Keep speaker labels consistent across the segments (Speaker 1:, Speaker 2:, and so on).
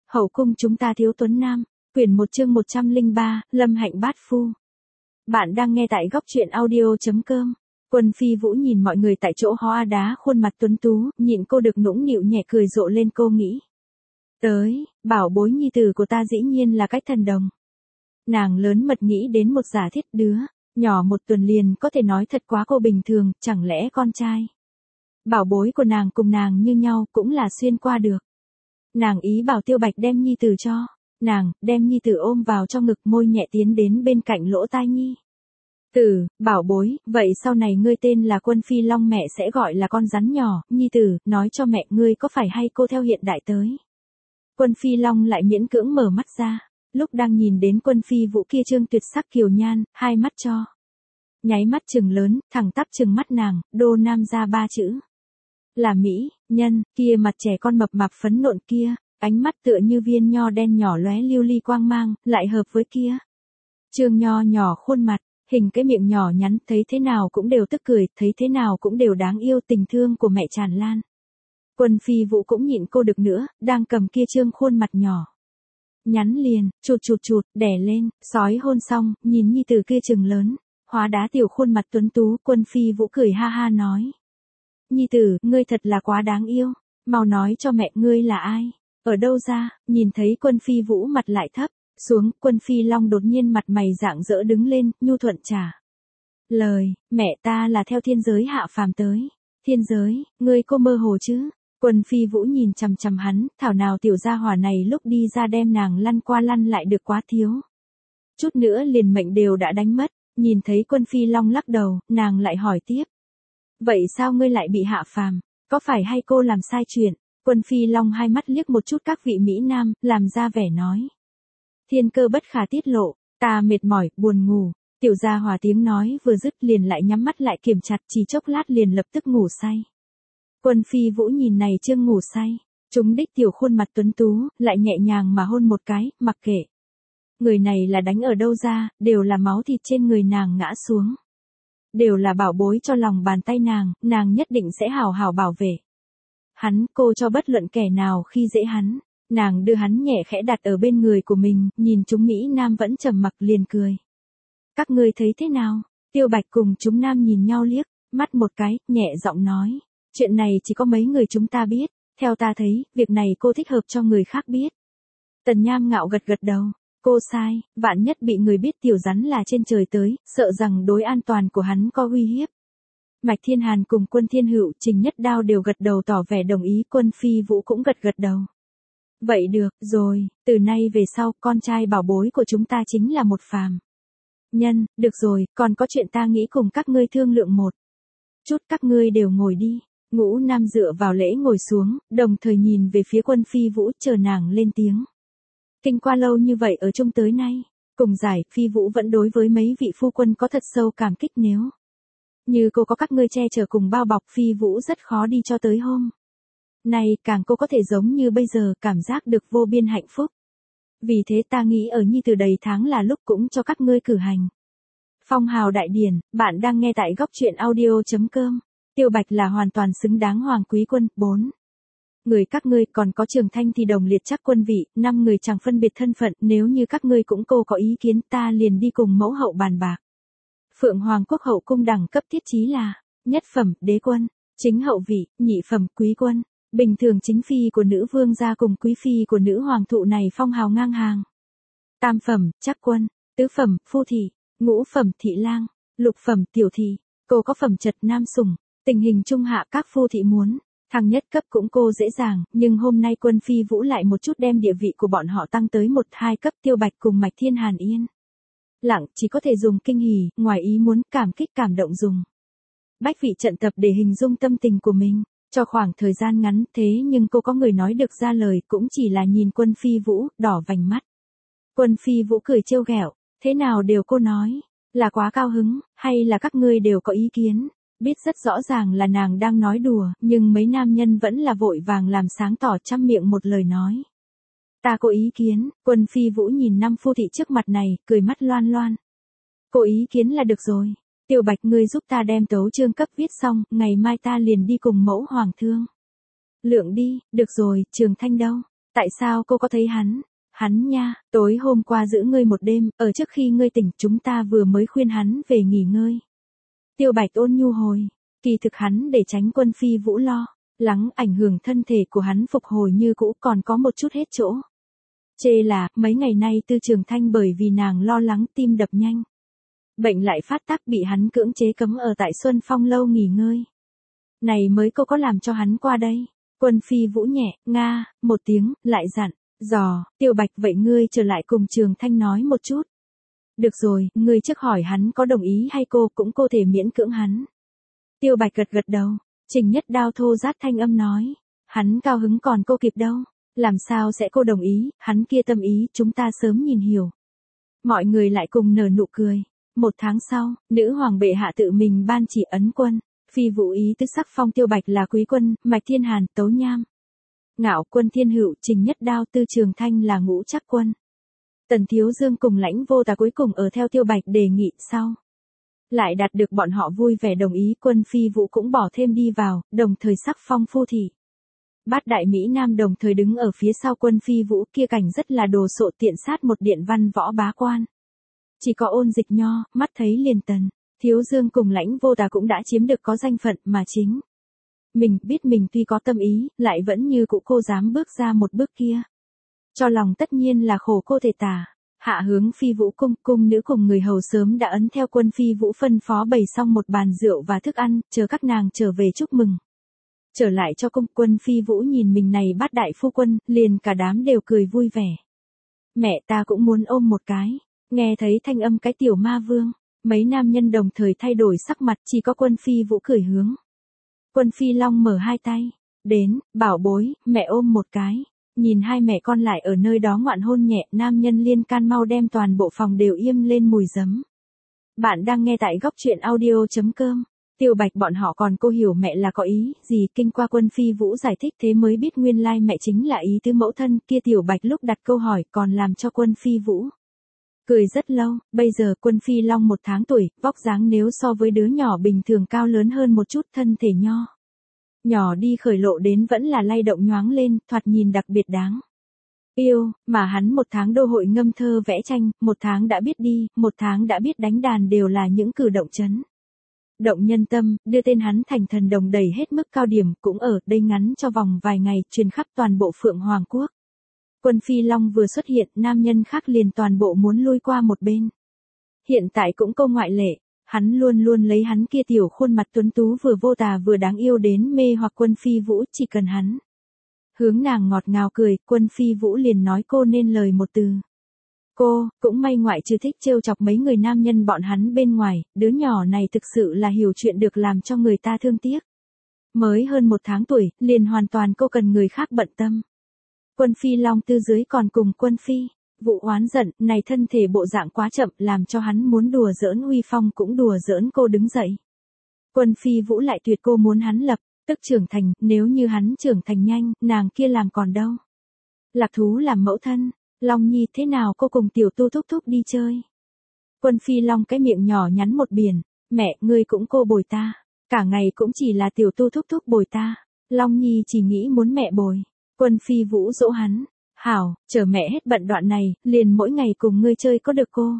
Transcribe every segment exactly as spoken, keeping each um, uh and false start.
Speaker 1: Hậu cung chúng ta thiếu tuấn nam, quyển một chương một trăm lẻ ba, Lâm Hạnh bát phu. Bạn đang nghe tại góc truyện audio.com. Quân Phi Vũ nhìn mọi người tại chỗ hóa đá khuôn mặt tuấn tú, nhịn cô được nũng nịu nhẹ cười rộ lên cô nghĩ. Tới, bảo bối nhi tử của ta dĩ nhiên là cách thần đồng. Nàng lớn mật nghĩ đến một giả thiết đứa, nhỏ một tuần liền có thể nói thật quá cô bình thường, chẳng lẽ con trai. Bảo bối của nàng cùng nàng như nhau cũng là xuyên qua được. Nàng ý bảo Tiêu Bạch đem nhi tử cho, nàng, đem nhi tử ôm vào trong ngực môi nhẹ tiến đến bên cạnh lỗ tai nhi. Tử, bảo bối, vậy sau này ngươi tên là Quân Phi Long mẹ sẽ gọi là con rắn nhỏ, nhi tử, nói cho mẹ ngươi có phải hay cô theo hiện đại tới. Quân Phi Long lại miễn cưỡng mở mắt ra, lúc đang nhìn đến Quân Phi Vũ kia trương tuyệt sắc kiều nhan, hai mắt cho. Nháy mắt trừng lớn, thẳng tắp trừng mắt nàng, đô nam ra ba chữ. Là Mỹ, nhân, kia mặt trẻ con mập mạp phấn nộn kia, ánh mắt tựa như viên nho đen nhỏ lóe lưu ly quang mang, lại hợp với kia. Trương nho nhỏ khuôn mặt, hình cái miệng nhỏ nhắn, thấy thế nào cũng đều tức cười, thấy thế nào cũng đều đáng yêu, tình thương của mẹ tràn lan. Quân Phi Vũ cũng nhịn cô được nữa, đang cầm kia trương khuôn mặt nhỏ. Nhắn liền, chụt chụt chụt, đẻ lên, sói hôn xong, nhìn nhi tử kia trừng lớn, hóa đá tiểu khuôn mặt tuấn tú, Quân Phi Vũ cười ha ha nói. Nhi tử, ngươi thật là quá đáng yêu, mau nói cho mẹ ngươi là ai, ở đâu ra, nhìn thấy Quân Phi Vũ mặt lại thấp, xuống, Quân Phi Long đột nhiên mặt mày rạng rỡ đứng lên, nhu thuận trả. Lời, mẹ ta là theo thiên giới hạ phàm tới, thiên giới, ngươi cô mơ hồ chứ, Quân Phi Vũ nhìn chằm chằm hắn, thảo nào tiểu gia hỏa này lúc đi ra đem nàng lăn qua lăn lại được quá thiếu. Chút nữa liền mệnh đều đã đánh mất, nhìn thấy Quân Phi Long lắc đầu, nàng lại hỏi tiếp. Vậy sao ngươi lại bị hạ phàm, có phải hay cô làm sai chuyện? Quân Phi Long hai mắt liếc một chút các vị Mỹ Nam, làm ra vẻ nói. Thiên cơ bất khả tiết lộ, ta mệt mỏi, buồn ngủ, tiểu gia hòa tiếng nói vừa dứt liền lại nhắm mắt lại kiềm chặt, chỉ chốc lát liền lập tức ngủ say. Quân Phi Vũ nhìn này trương ngủ say, trúng đích tiểu khuôn mặt tuấn tú, lại nhẹ nhàng mà hôn một cái, mặc kệ. Người này là đánh ở đâu ra, đều là máu thịt trên người nàng ngã xuống. Đều là bảo bối cho lòng bàn tay nàng, nàng nhất định sẽ hào hào bảo vệ. Hắn, cô cho bất luận kẻ nào khi dễ hắn, nàng đưa hắn nhẹ khẽ đặt ở bên người của mình, nhìn chúng Mỹ Nam vẫn trầm mặc liền cười. Các ngươi thấy thế nào? Tiêu Bạch cùng chúng Nam nhìn nhau liếc, mắt một cái, nhẹ giọng nói. Chuyện này chỉ có mấy người chúng ta biết, theo ta thấy, việc này cô thích hợp cho người khác biết. Tần Nham ngạo gật gật đầu. Cô sai, vạn nhất bị người biết tiểu rắn là trên trời tới, sợ rằng đối an toàn của hắn có uy hiếp. Mạch Thiên Hàn cùng Quân Thiên Hựu, Trình Nhất Đao đều gật đầu tỏ vẻ đồng ý, Quân Phi Vũ cũng gật gật đầu. Vậy được, rồi, từ nay về sau, con trai bảo bối của chúng ta chính là một phàm nhân, được rồi, còn có chuyện ta nghĩ cùng các ngươi thương lượng một chút, các ngươi đều ngồi đi. Ngũ Nam dựa vào lễ ngồi xuống, đồng thời nhìn về phía Quân Phi Vũ, chờ nàng lên tiếng. Kinh qua lâu như vậy ở chung tới nay, cùng giải, Phi Vũ vẫn đối với mấy vị phu quân có thật sâu cảm kích, nếu như cô có các ngươi che chở cùng bao bọc, Phi Vũ rất khó đi cho tới hôm nay, càng cô có thể giống như bây giờ, cảm giác được vô biên hạnh phúc. Vì thế ta nghĩ ở nhi từ đầy tháng là lúc cũng cho các ngươi cử hành phong hào đại điển. Bạn đang nghe tại góc truyện audio.com. Tiêu Bạch là hoàn toàn xứng đáng hoàng quý quân. Bốn người các ngươi, còn có Trường Thanh thì đồng liệt chắc quân vị, năm người chẳng phân biệt thân phận, nếu như các ngươi cũng cô có ý kiến, ta liền đi cùng mẫu hậu bàn bạc. Phượng Hoàng quốc hậu cung đẳng cấp thiết chí là nhất phẩm đế quân, chính hậu vị, nhị phẩm quý quân, bình thường chính phi của nữ vương gia cùng quý phi của nữ hoàng thụ này phong hào ngang hàng. Tam phẩm chắc quân, tứ phẩm phu thị, ngũ phẩm thị lang, lục phẩm tiểu thị, cô có phẩm trật nam sủng, tình hình trung hạ các phu thị muốn thăng nhất cấp cũng cô dễ dàng, nhưng hôm nay Quân Phi Vũ lại một chút đem địa vị của bọn họ tăng tới một hai cấp. Tiêu Bạch cùng Mạch Thiên Hàn yên lặng, chỉ có thể dùng kinh hỉ, ngoài ý muốn, cảm kích, cảm động dùng bách vị trận tập để hình dung tâm tình của mình, cho khoảng thời gian ngắn, thế nhưng cô có người nói được ra lời, cũng chỉ là nhìn Quân Phi Vũ, đỏ vành mắt. Quân Phi Vũ cười trêu ghẹo, thế nào đều cô nói, là quá cao hứng, hay là các ngươi đều có ý kiến? Biết rất rõ ràng là nàng đang nói đùa, nhưng mấy nam nhân vẫn là vội vàng làm sáng tỏ, trăm miệng một lời nói. Ta có ý kiến. Quân Phi Vũ nhìn năm phu thị trước mặt này, cười mắt loan loan. Có ý kiến là được rồi. Tiểu Bạch, ngươi giúp ta đem tấu chương cấp viết xong, ngày mai ta liền đi cùng mẫu hoàng thương lượng đi. Được rồi, Trường Thanh đâu? Tại sao cô có thấy hắn? Hắn nha, tối hôm qua giữ ngươi một đêm, ở trước khi ngươi tỉnh chúng ta vừa mới khuyên hắn về nghỉ ngơi. Tiêu Bạch ôn nhu hồi, kỳ thực hắn để tránh Quân Phi Vũ lo lắng ảnh hưởng thân thể của hắn phục hồi như cũ còn có một chút hết chỗ. Chê là, mấy ngày nay Tư Trường Thanh bởi vì nàng lo lắng tim đập nhanh. Bệnh lại phát tác bị hắn cưỡng chế cấm ở tại Xuân Phong lâu nghỉ ngơi. Này mới cô có làm cho hắn qua đây. Quân Phi Vũ nhẹ, nga, một tiếng, lại dặn, dò, Tiêu Bạch vậy ngươi trở lại cùng Trường Thanh nói một chút. Được rồi, ngươi trước hỏi hắn có đồng ý hay cô cũng cô thể miễn cưỡng hắn. Tiêu Bạch gật gật đầu, Trình Nhất Đao thô rát thanh âm nói, hắn cao hứng còn cô kịp đâu, làm sao sẽ cô đồng ý, hắn kia tâm ý chúng ta sớm nhìn hiểu. Mọi người lại cùng nở nụ cười. Một tháng sau, nữ hoàng bệ hạ tự mình ban chỉ ấn quân, Phi Vũ ý tứ sắc phong Tiêu Bạch là quý quân, Mạch Thiên Hàn, Tấu Nham, Ngạo Quân Thiên Hữu, Trình Nhất Đao, Tư Trường Thanh là ngũ trắc quân. Tần Thiếu Dương cùng Lãnh Vô Tà cuối cùng ở theo Tiêu Bạch đề nghị sau. Lại đạt được bọn họ vui vẻ đồng ý, Quân Phi Vũ cũng bỏ thêm đi vào, đồng thời sắc phong phu thị. Bát đại Mỹ Nam đồng thời đứng ở phía sau Quân Phi Vũ, kia cảnh rất là đồ sộ tiện sát một điện văn võ bá quan. Chỉ có Ôn Dịch Nho, mắt thấy liền Tần Thiếu Dương cùng Lãnh Vô Tà cũng đã chiếm được có danh phận mà chính. Mình biết mình tuy có tâm ý, lại vẫn như cũ cô dám bước ra một bước kia. Cho lòng tất nhiên là khổ cô thể tả. Hạ hướng Phi Vũ cung, cung nữ cùng người hầu sớm đã ấn theo Quân Phi Vũ phân phó bày xong một bàn rượu và thức ăn, chờ các nàng trở về chúc mừng. Trở lại cho cung, Quân Phi Vũ nhìn mình này bát đại phu quân, liền cả đám đều cười vui vẻ. Mẹ ta cũng muốn ôm một cái. Nghe thấy thanh âm cái tiểu ma vương, mấy nam nhân đồng thời thay đổi sắc mặt, chỉ có Quân Phi Vũ cười hướng. Quân Phi Long mở hai tay, đến, bảo bối, mẹ ôm một cái. Nhìn hai mẹ con lại ở nơi đó ngoạn hôn nhẹ, nam nhân liên can mau đem toàn bộ phòng đều im lên mùi giấm. Bạn đang nghe tại góc truyện audio chấm com. Tiêu Bạch bọn họ còn cô hiểu mẹ là có ý gì, kinh qua Quân Phi Vũ giải thích thế mới biết nguyên lai mẹ chính là ý tứ mẫu thân, kia Tiểu Bạch lúc đặt câu hỏi còn làm cho Quân Phi Vũ cười rất lâu. Bây giờ Quân Phi Long một tháng tuổi, vóc dáng nếu so với đứa nhỏ bình thường cao lớn hơn một chút, thân thể nho nhỏ đi khởi lộ đến vẫn là lay động nhoáng lên, thoạt nhìn đặc biệt đáng yêu, mà hắn một tháng đô hội ngâm thơ vẽ tranh, một tháng đã biết đi, một tháng đã biết đánh đàn đều là những cử động chấn động nhân tâm, đưa tên hắn thành thần đồng đầy hết mức cao điểm, cũng ở đây ngắn cho vòng vài ngày, truyền khắp toàn bộ Phượng Hoàng Quốc. Quân Phi Long vừa xuất hiện, nam nhân khác liền toàn bộ muốn lui qua một bên. Hiện tại cũng câu ngoại lệ, hắn luôn luôn lấy hắn kia tiểu khuôn mặt tuấn tú vừa vô tà vừa đáng yêu đến mê hoặc Quân Phi Vũ, chỉ cần hắn hướng nàng ngọt ngào cười, Quân Phi Vũ liền nói cô nên lời một từ. Cô, cũng may ngoại trừ thích trêu chọc mấy người nam nhân bọn hắn bên ngoài, đứa nhỏ này thực sự là hiểu chuyện được làm cho người ta thương tiếc. Mới hơn một tháng tuổi, liền hoàn toàn cô cần người khác bận tâm. Quân Phi Long tư dưới còn cùng Quân Phi Vũ oán giận, này thân thể bộ dạng quá chậm, làm cho hắn muốn đùa giỡn uy phong cũng đùa giỡn cô đứng dậy. Quân Phi Vũ lại tuyệt cô muốn hắn lập tức trưởng thành, nếu như hắn trưởng thành nhanh, nàng kia làm còn đâu. Lạc thú làm mẫu thân, Long Nhi thế nào cô cùng tiểu tu thúc thúc đi chơi. Quân Phi Long cái miệng nhỏ nhắn một biển, mẹ, ngươi cũng cô bồi ta, cả ngày cũng chỉ là tiểu tu thúc thúc bồi ta. Long Nhi chỉ nghĩ muốn mẹ bồi. Quân Phi Vũ dỗ hắn, hảo, chờ mẹ hết bận đoạn này, liền mỗi ngày cùng ngươi chơi có được cô.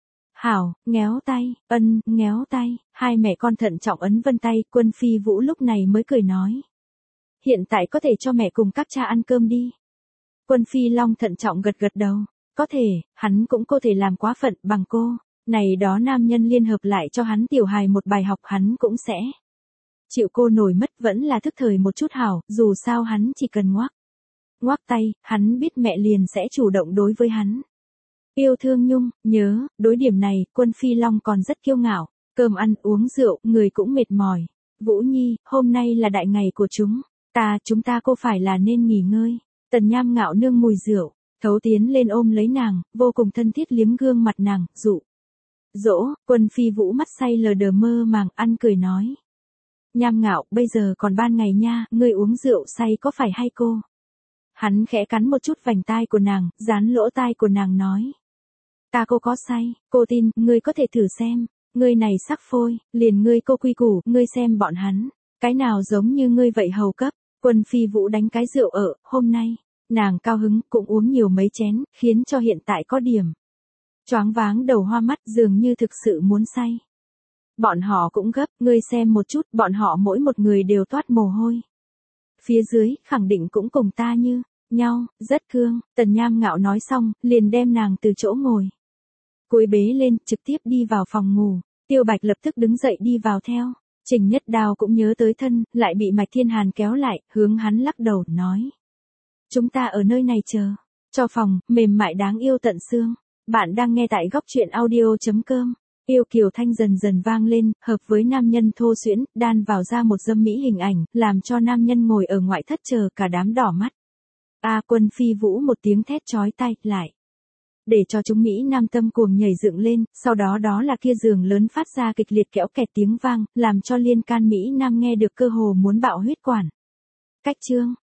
Speaker 1: Hảo, ngéo tay, ân, ngéo tay, hai mẹ con thận trọng ấn vân tay, Quân Phi Vũ lúc này mới cười nói. Hiện tại có thể cho mẹ cùng các cha ăn cơm đi. Quân Phi Long thận trọng gật gật đầu, có thể, hắn cũng có thể làm quá phận bằng cô, này đó nam nhân liên hợp lại cho hắn tiểu hài một bài học hắn cũng sẽ chịu cô nổi mất, vẫn là thức thời một chút hảo, dù sao hắn chỉ cần ngoác. Ngoác tay, hắn biết mẹ liền sẽ chủ động đối với hắn. Yêu thương nhung, nhớ, đối điểm này, Quân Phi Long còn rất kiêu ngạo, cơm ăn uống rượu, người cũng mệt mỏi. Vũ Nhi, hôm nay là đại ngày của chúng, ta, chúng ta cô phải là nên nghỉ ngơi. Tần Nham ngạo nương mùi rượu, thấu tiến lên ôm lấy nàng, vô cùng thân thiết liếm gương mặt nàng, dụ. Dỗ, Quân Phi Vũ mắt say lờ đờ mơ màng ăn cười nói. Nham ngạo, bây giờ còn ban ngày nha, ngươi uống rượu say có phải hay cô? Hắn khẽ cắn một chút vành tai của nàng, dán lỗ tai của nàng nói. Ta cô có say, cô tin, ngươi có thể thử xem, ngươi này sắc phôi, liền ngươi cô quy củ, ngươi xem bọn hắn, cái nào giống như ngươi vậy hầu cấp. Quân Phi Vũ đánh cái rượu ở, hôm nay, Nàng cao hứng cũng uống nhiều mấy chén, khiến cho hiện tại có điểm choáng váng đầu hoa mắt dường như thực sự muốn say. Bọn họ cũng gấp, ngươi xem một chút, bọn họ mỗi một người đều toát mồ hôi. Phía dưới, khẳng định cũng cùng ta như nhau, rất cương. Tần Nham ngạo nói xong, liền đem nàng từ chỗ ngồi cuối bế lên, trực tiếp đi vào phòng ngủ. Tiêu Bạch lập tức đứng dậy đi vào theo. Trình Nhất Đao cũng nhớ tới thân, lại bị Mạch Thiên Hàn kéo lại, hướng hắn lắc đầu, nói. Chúng ta ở nơi này chờ. Cho phòng, mềm mại đáng yêu tận xương. Bạn đang nghe tại góc truyện audio.com. Yêu kiều thanh dần dần vang lên, hợp với nam nhân thô xuyễn, đan vào ra một dâm mỹ hình ảnh, làm cho nam nhân ngồi ở ngoại thất chờ cả đám đỏ mắt. A Quân Phi Vũ một tiếng thét chói tai, lại. Để cho chúng Mỹ nam tâm cuồng nhảy dựng lên, sau đó đó là kia giường lớn phát ra kịch liệt kẽo kẹt tiếng vang, làm cho liên can Mỹ nam nghe được cơ hồ muốn bạo huyết quản. Cách chương,